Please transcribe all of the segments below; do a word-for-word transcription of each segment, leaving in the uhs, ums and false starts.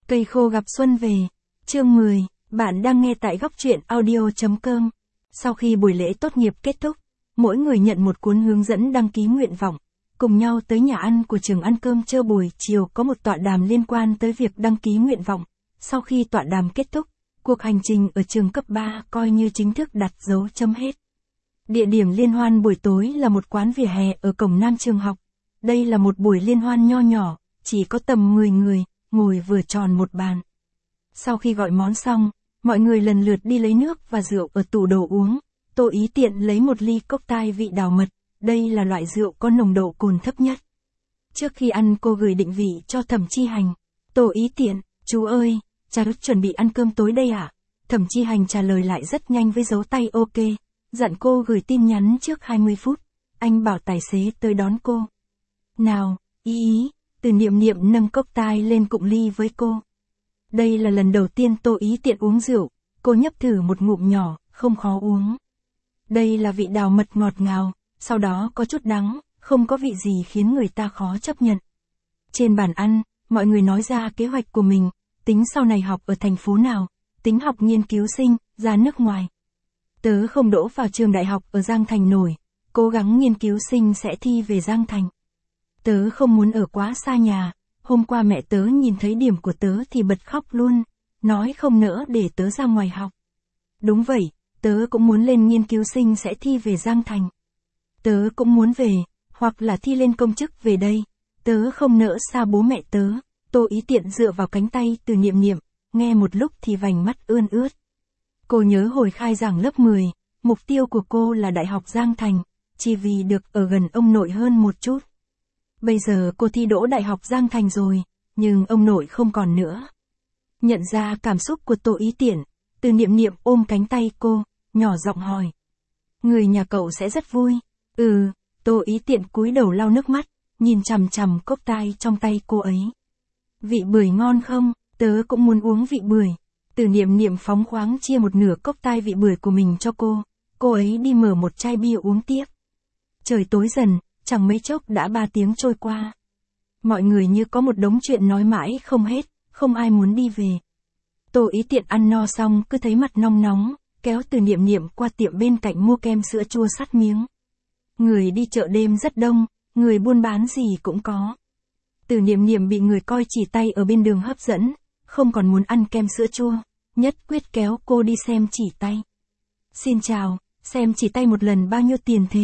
Cây khô gặp xuân về. Chương mười, bạn đang nghe tại góc truyện audio chấm com. Sau khi buổi lễ tốt nghiệp kết thúc, mỗi người nhận một cuốn hướng dẫn đăng ký nguyện vọng, cùng nhau tới nhà ăn của trường ăn cơm trưa. Buổi chiều có một tọa đàm liên quan tới việc đăng ký nguyện vọng. Sau khi tọa đàm kết thúc, cuộc hành trình ở trường cấp ba coi như chính thức đặt dấu chấm hết. Địa điểm liên hoan buổi tối là một quán vỉa hè ở cổng nam trường học. Đây là một buổi liên hoan nho nhỏ, chỉ có tầm mười người, ngồi vừa tròn một bàn. Sau khi gọi món xong, mọi người lần lượt đi lấy nước và rượu ở tủ đồ uống. Tô Ý Tiện lấy một ly cocktail vị đào mật, đây là loại rượu có nồng độ cồn thấp nhất. Trước khi ăn cô gửi định vị cho Thẩm Chi Hành. Tô Ý Tiện, chú ơi, cha chuẩn bị ăn cơm tối đây ạ. À? Thẩm Chi Hành trả lời lại rất nhanh với dấu tay ok, dặn cô gửi tin nhắn trước hai mươi phút, anh bảo tài xế tới đón cô. Nào, ý ý, Từ Niệm Niệm nâng cocktail lên cụng ly với cô. Đây là lần đầu tiên Tô Ý Tiện uống rượu, cô nhấp thử một ngụm nhỏ, không khó uống. Đây là vị đào mật ngọt ngào, sau đó có chút đắng, không có vị gì khiến người ta khó chấp nhận. Trên bàn ăn, mọi người nói ra kế hoạch của mình, tính sau này học ở thành phố nào, tính học nghiên cứu sinh, ra nước ngoài. Tớ không đỗ vào trường đại học ở Giang Thành nổi, cố gắng nghiên cứu sinh sẽ thi về Giang Thành. Tớ không muốn ở quá xa nhà, hôm qua mẹ tớ nhìn thấy điểm của tớ thì bật khóc luôn, nói không nỡ để tớ ra ngoài học. Đúng vậy, tớ cũng muốn lên nghiên cứu sinh sẽ thi về Giang Thành. Tớ cũng muốn về, hoặc là thi lên công chức về đây, tớ không nỡ xa bố mẹ tớ. Tô Ý Tiện dựa vào cánh tay Từ Niệm Niệm, nghe một lúc thì vành mắt ươn ướt. Cô nhớ hồi khai giảng lớp mười, mục tiêu của cô là Đại học Giang Thành, chỉ vì được ở gần ông nội hơn một chút. Bây giờ cô thi đỗ Đại học Giang Thành rồi, nhưng ông nội không còn nữa. Nhận ra cảm xúc của Tô Ý Tiện, Từ Niệm Niệm ôm cánh tay cô, nhỏ giọng hỏi. Người nhà cậu sẽ rất vui. Ừ, Tô Ý Tiện cúi đầu lau nước mắt, nhìn chằm chằm cocktail trong tay cô ấy. Vị bưởi ngon không? Tớ cũng muốn uống vị bưởi. Từ Niệm Niệm phóng khoáng chia một nửa cocktail vị bưởi của mình cho cô, cô ấy đi mở một chai bia uống tiếp. Trời tối dần, chẳng mấy chốc đã ba tiếng trôi qua. Mọi người như có một đống chuyện nói mãi không hết, không ai muốn đi về. Tô Ý Tiện ăn no xong cứ thấy mặt nóng nóng, kéo Từ Niệm Niệm qua tiệm bên cạnh mua kem sữa chua sắt miếng. Người đi chợ đêm rất đông, người buôn bán gì cũng có. Từ Niệm Niệm bị người coi chỉ tay ở bên đường hấp dẫn, không còn muốn ăn kem sữa chua, nhất quyết kéo cô đi xem chỉ tay. Xin chào, xem chỉ tay một lần bao nhiêu tiền thế?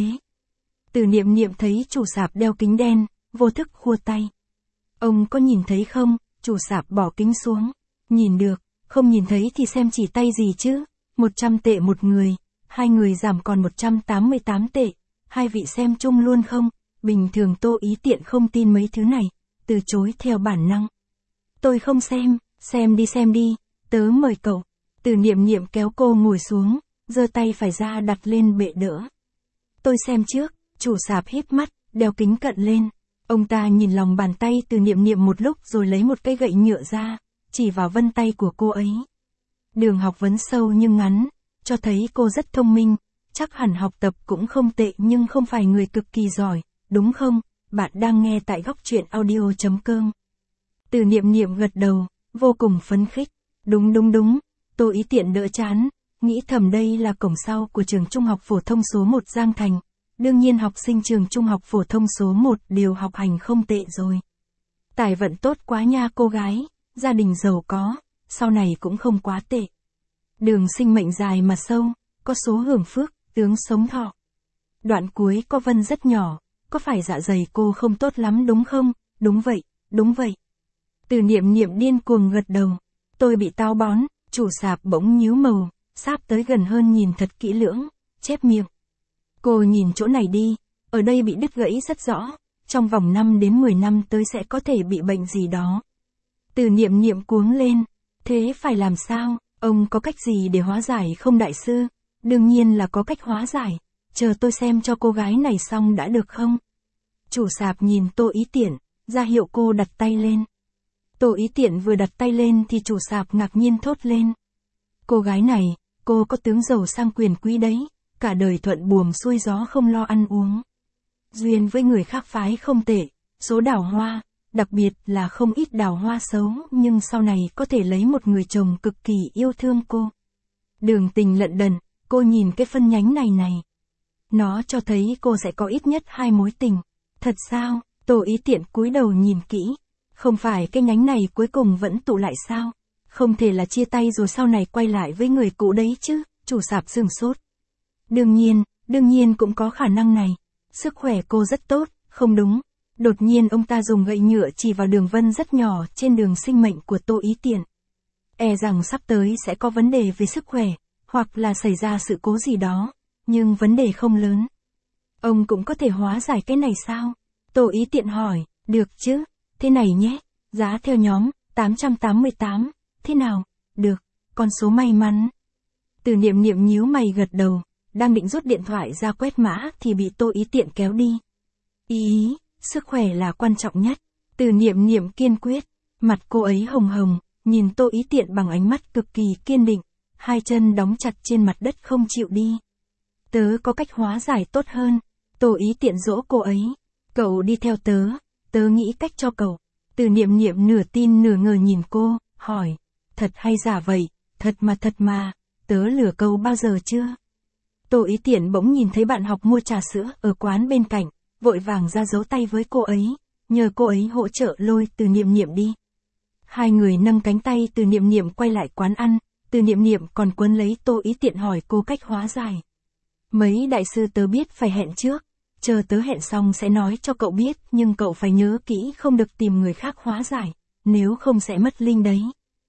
Từ Niệm Niệm thấy chủ sạp đeo kính đen, vô thức khua tay. Ông có nhìn thấy không? Chủ sạp bỏ kính xuống. Nhìn được, không nhìn thấy thì xem chỉ tay gì chứ? một trăm tệ một người, hai người giảm còn một trăm tám mươi tám tệ. Hai vị xem chung luôn không? Bình thường Tô Ý Tiện không tin mấy thứ này, từ chối theo bản năng. Tôi không xem, xem đi xem đi, tớ mời cậu. Từ Niệm Niệm kéo cô ngồi xuống, giơ tay phải ra đặt lên bệ đỡ. Tôi xem trước, chủ sạp híp mắt, đeo kính cận lên. Ông ta nhìn lòng bàn tay Từ Niệm Niệm một lúc rồi lấy một cây gậy nhựa ra, chỉ vào vân tay của cô ấy. Đường học vấn sâu nhưng ngắn, cho thấy cô rất thông minh, chắc hẳn học tập cũng không tệ nhưng không phải người cực kỳ giỏi, đúng không? Bạn đang nghe tại góc truyện audio chấm com. Từ Niệm Niệm gật đầu, vô cùng phấn khích. Đúng đúng đúng, Tô Ý Tiện đỡ chán, nghĩ thầm đây là cổng sau của trường trung học phổ thông số một Giang Thành. Đương nhiên học sinh trường trung học phổ thông số một đều học hành không tệ rồi. Tài vận tốt quá nha cô gái, gia đình giàu có, sau này cũng không quá tệ. Đường sinh mệnh dài mà sâu, có số hưởng phước, tướng sống thọ. Đoạn cuối có vân rất nhỏ, có phải dạ dày cô không tốt lắm đúng không? Đúng vậy, đúng vậy. Từ Niệm Niệm điên cuồng gật đầu. Tôi bị táo bón, chủ sạp bỗng nhíu màu, sáp tới gần hơn nhìn thật kỹ lưỡng, chép miệng. Cô nhìn chỗ này đi, ở đây bị đứt gãy rất rõ, trong vòng năm đến mười năm tới sẽ có thể bị bệnh gì đó. Từ Niệm Niệm cuống lên, thế phải làm sao, ông có cách gì để hóa giải không đại sư? Đương nhiên là có cách hóa giải, chờ tôi xem cho cô gái này xong đã được không? Chủ sạp nhìn Tô Ý Tiện, ra hiệu cô đặt tay lên. Tô Ý Tiện vừa đặt tay lên thì chủ sạp ngạc nhiên thốt lên. Cô gái này, cô có tướng giàu sang quyền quý đấy, cả đời thuận buồm xuôi gió không lo ăn uống. Duyên với người khác phái không tệ, số đào hoa, đặc biệt là không ít đào hoa xấu nhưng sau này có thể lấy một người chồng cực kỳ yêu thương cô. Đường tình lận đận, cô nhìn cái phân nhánh này này. Nó cho thấy cô sẽ có ít nhất hai mối tình. Thật sao? Tô Ý Tiện cúi đầu nhìn kỹ. Không phải cái nhánh này cuối cùng vẫn tụ lại sao? Không thể là chia tay rồi sau này quay lại với người cũ đấy chứ, chủ sạp sửng sốt. Đương nhiên, đương nhiên cũng có khả năng này. Sức khỏe cô rất tốt, không đúng. Đột nhiên ông ta dùng gậy nhựa chỉ vào đường vân rất nhỏ trên đường sinh mệnh của Tô Ý Tiện. E rằng sắp tới sẽ có vấn đề về sức khỏe, hoặc là xảy ra sự cố gì đó, nhưng vấn đề không lớn. Ông cũng có thể hóa giải cái này sao? Tô Ý Tiện hỏi, được chứ, thế này nhé, giá theo nhóm, tám trăm tám mươi tám, thế nào? Được, con số may mắn. Từ Niệm Niệm nhíu mày gật đầu, đang định rút điện thoại ra quét mã thì bị Tô Ý Tiện kéo đi. Ý ý, sức khỏe là quan trọng nhất. Từ Niệm Niệm kiên quyết, mặt cô ấy hồng hồng, nhìn Tô Ý Tiện bằng ánh mắt cực kỳ kiên định, hai chân đóng chặt trên mặt đất không chịu đi. Tớ có cách hóa giải tốt hơn. Tô Ý Tiện dỗ cô ấy. Cậu đi theo tớ, tớ nghĩ cách cho cậu. Từ Niệm Niệm nửa tin nửa ngờ nhìn cô, hỏi, thật hay giả vậy? Thật mà thật mà, tớ lừa cậu bao giờ chưa? Tô Ý Tiện bỗng nhìn thấy bạn học mua trà sữa ở quán bên cạnh, vội vàng ra giấu tay với cô ấy, nhờ cô ấy hỗ trợ lôi Từ Niệm Niệm đi. Hai người nâng cánh tay Từ Niệm Niệm quay lại quán ăn, Từ Niệm Niệm còn quấn lấy Tô Ý Tiện hỏi cô cách hóa giải. Mấy đại sư tớ biết phải hẹn trước, chờ tớ hẹn xong sẽ nói cho cậu biết, nhưng cậu phải nhớ kỹ không được tìm người khác hóa giải, nếu không sẽ mất linh đấy.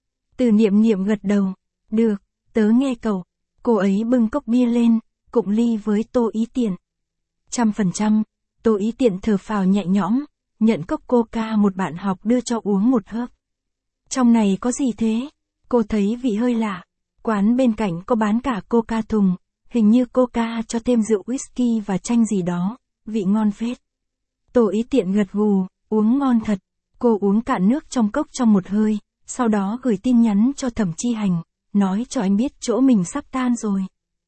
Từ Niệm Niệm gật đầu, được, tớ nghe cậu. Cô ấy bưng cốc bia lên, cụng ly với Tô Ý Tiện. Trăm phần trăm, Tô Ý Tiện thở phào nhẹ nhõm, nhận cốc coca một bạn học đưa cho uống một hớp. Trong này có gì thế? Cô thấy vị hơi lạ. Quán bên cạnh có bán cả coca thùng, hình như coca cho thêm rượu whisky và chanh gì đó, vị ngon phết. Tô Ý Tiện gật gù, uống ngon thật. Cô uống cạn nước trong cốc trong một hơi, sau đó gửi tin nhắn cho Thẩm Chi Hành, nói cho anh biết chỗ mình sắp tan rồi.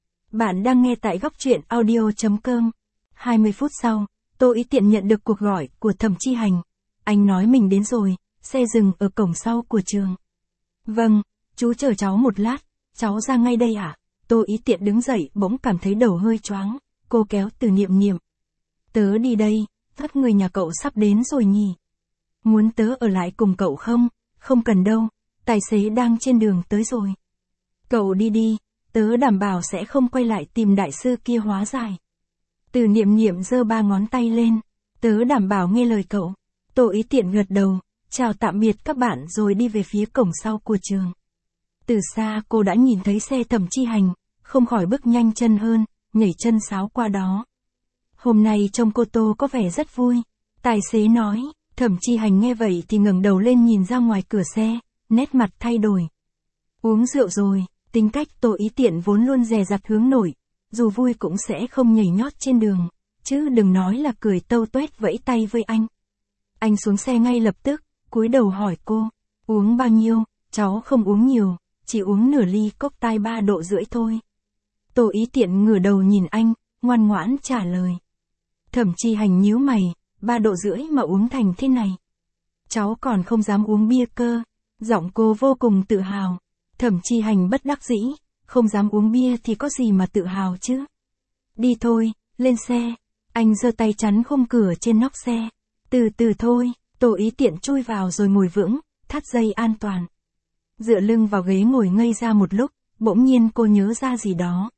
Bạn đang nghe tại góc truyện audio chấm com. hai mươi phút sau, Tô Ý Tiện nhận được cuộc gọi của Thẩm Chi Hành. Anh nói mình đến rồi, xe dừng ở cổng sau của trường. Vâng, chú chờ cháu một lát, cháu ra ngay đây ạ. À? Tô Ý Tiện đứng dậy bỗng cảm thấy đầu hơi choáng, cô kéo Từ Niệm Niệm. Tớ đi đây, các người nhà cậu sắp đến rồi nhỉ? Muốn tớ ở lại cùng cậu không? Không cần đâu, tài xế đang trên đường tới rồi. Cậu đi đi, tớ đảm bảo sẽ không quay lại tìm đại sư kia hóa giải. Từ Niệm Niệm giơ ba ngón tay lên, tớ đảm bảo nghe lời cậu. Tô Ý Tiện gật đầu, chào tạm biệt các bạn rồi đi về phía cổng sau của trường. Từ xa cô đã nhìn thấy xe Thẩm Chi Hành, không khỏi bước nhanh chân hơn, nhảy chân sáo qua đó. Hôm nay trông cô Tô có vẻ rất vui, tài xế nói. Thẩm Chi Hành nghe vậy thì ngẩng đầu lên nhìn ra ngoài cửa xe, nét mặt thay đổi. Uống rượu rồi, tính cách Tô Ý Tiện vốn luôn dè dặt hướng nội, dù vui cũng sẽ không nhảy nhót trên đường, chứ đừng nói là cười tâu tuét vẫy tay với anh. Anh xuống xe ngay lập tức, cúi đầu hỏi cô, uống bao nhiêu? Cháu không uống nhiều, chỉ uống nửa ly cốc tai ba độ rưỡi thôi. Tô Ý Tiện ngửa đầu nhìn anh, ngoan ngoãn trả lời. Thẩm Chi Hành nhíu mày, ba độ rưỡi mà uống thành thế này. Cháu còn không dám uống bia cơ. Giọng cô vô cùng tự hào. Thẩm Chi Hành bất đắc dĩ, không dám uống bia thì có gì mà tự hào chứ. Đi thôi, lên xe. Anh giơ tay chắn khung cửa trên nóc xe. Từ từ thôi, Tô Ý Tiện chui vào rồi ngồi vững, thắt dây an toàn. Dựa lưng vào ghế ngồi ngây ra một lúc, bỗng nhiên cô nhớ ra gì đó.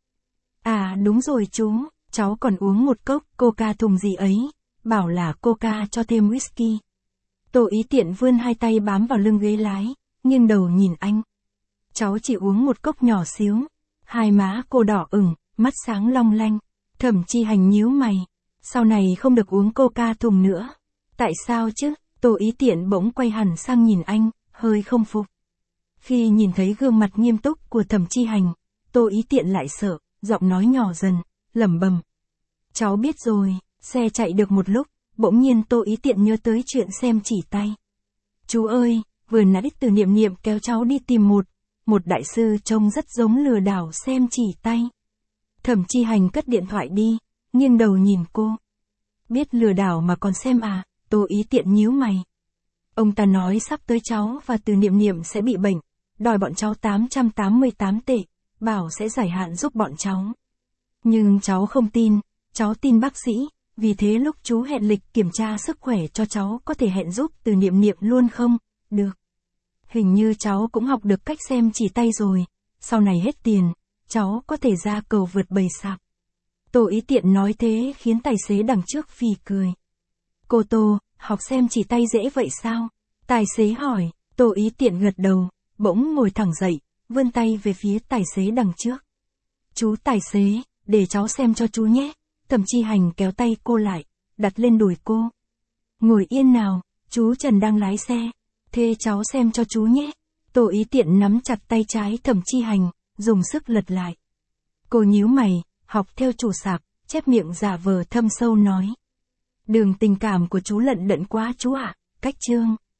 À đúng rồi chú, cháu còn uống một cốc coca thùng gì ấy, bảo là coca cho thêm whisky. Tô Ý Tiện vươn hai tay bám vào lưng ghế lái, nghiêng đầu nhìn anh. Cháu chỉ uống một cốc nhỏ xíu. Hai má cô đỏ ửng, mắt sáng long lanh. Thẩm Chi Hành nhíu mày. Sau này không được uống coca thùng nữa. Tại sao chứ? Tô Ý Tiện bỗng quay hẳn sang nhìn anh, hơi không phục. Khi nhìn thấy gương mặt nghiêm túc của Thẩm Chi Hành, Tô Ý Tiện lại sợ, giọng nói nhỏ dần, lẩm bẩm. Cháu biết rồi. Xe chạy được một lúc, bỗng nhiên Tô Ý Tiện nhớ tới chuyện xem chỉ tay. Chú ơi, vừa nãy Từ Niệm Niệm kéo cháu đi tìm một, một đại sư trông rất giống lừa đảo xem chỉ tay. Thẩm Chi Hành cất điện thoại đi, nghiêng đầu nhìn cô. Biết lừa đảo mà còn xem à? Tô Ý Tiện nhíu mày. Ông ta nói sắp tới cháu và Từ Niệm Niệm sẽ bị bệnh, đòi bọn cháu tám trăm tám mươi tám tệ, bảo sẽ giải hạn giúp bọn cháu. Nhưng cháu không tin, cháu tin bác sĩ, vì thế lúc chú hẹn lịch kiểm tra sức khỏe cho cháu có thể hẹn giúp Từ Niệm Niệm luôn không? Được. Hình như cháu cũng học được cách xem chỉ tay rồi, sau này hết tiền, cháu có thể ra cầu vượt bầy sạp. Tô Ý Tiện nói thế khiến tài xế đằng trước phì cười. Cô Tô, học xem chỉ tay dễ vậy sao? Tài xế hỏi, Tô Ý Tiện gật đầu, bỗng ngồi thẳng dậy, vươn tay về phía tài xế đằng trước. Chú tài xế, để cháu xem cho chú nhé. Thẩm Chi Hành kéo tay cô lại, đặt lên đùi cô. Ngồi yên nào, chú Trần đang lái xe. Thế cháu xem cho chú nhé. Tô Ý Tiện nắm chặt tay trái Thẩm Chi Hành, dùng sức lật lại. Cô nhíu mày, học theo chủ sạp, chép miệng giả vờ thâm sâu nói. Đường tình cảm của chú lận đận quá chú ạ, cách chương.